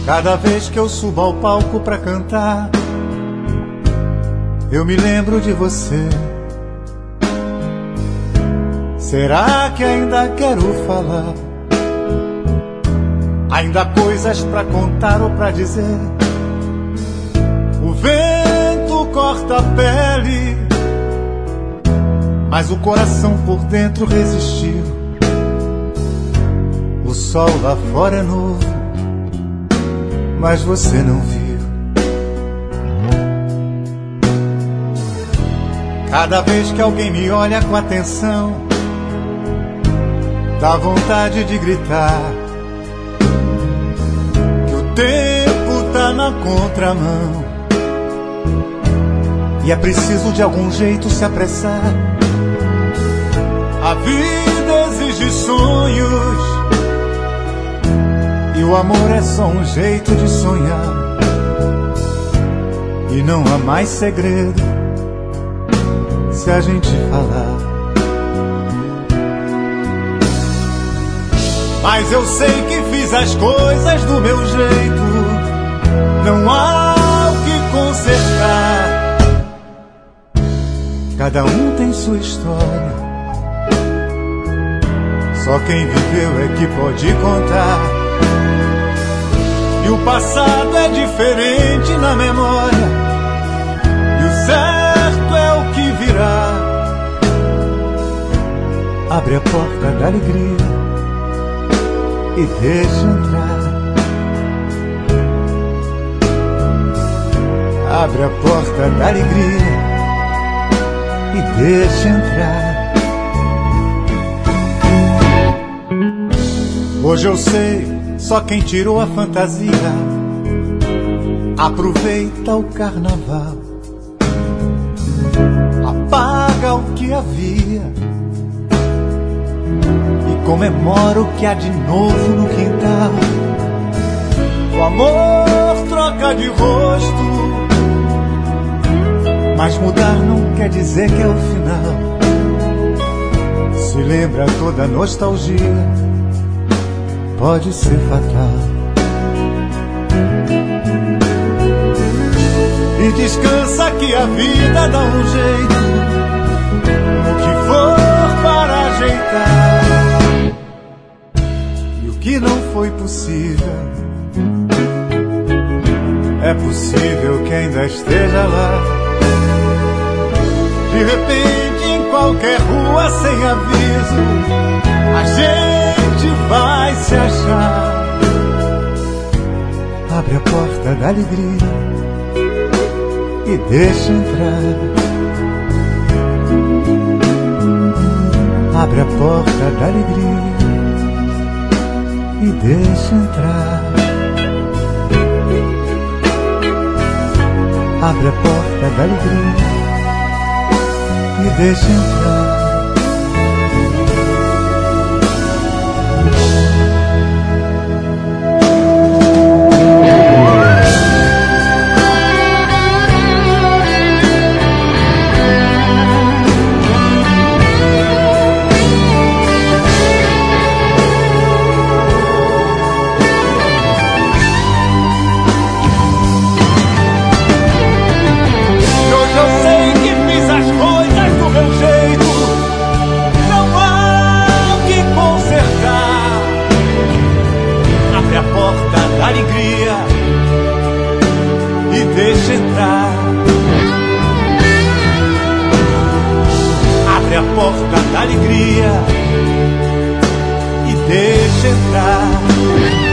Cada vez que eu subo ao palco pra cantar, eu me lembro de você. Será que ainda quero falar? Ainda há coisas pra contar ou pra dizer. O vento corta a pele, mas o coração por dentro resistiu. O sol lá fora é novo, mas você não viu. Cada vez que alguém me olha com atenção, dá vontade de gritar que o tempo tá na contramão e é preciso de algum jeito se apressar. A vida exige sonhos e o amor é só um jeito de sonhar. E não há mais segredo se a gente falar. Mas eu sei que fiz as coisas do meu jeito, não há o que consertar. Cada um tem sua história, só quem viveu é que pode contar. E o passado é diferente na memória, e o certo é o que virá. Abre a porta da alegria e deixa entrar. Abre a porta da alegria e deixa entrar. Hoje eu sei, só quem tirou a fantasia aproveita o carnaval, apaga o que havia e comemora o que há de novo no quintal. O amor troca de rosto, mas mudar não quer dizer que é o final. Se lembra toda a nostalgia, pode ser fatal. E descansa que a vida dá um jeito, o que for para ajeitar. E o que não foi possível, é possível que ainda esteja lá. De repente, em qualquer rua sem aviso, a gente vai se achar. Abre a porta da alegria e deixa entrar. Abre a porta da alegria e deixa entrar. Abre a porta da alegria e deixa entrar. Abre a porta da alegria e deixa entrar.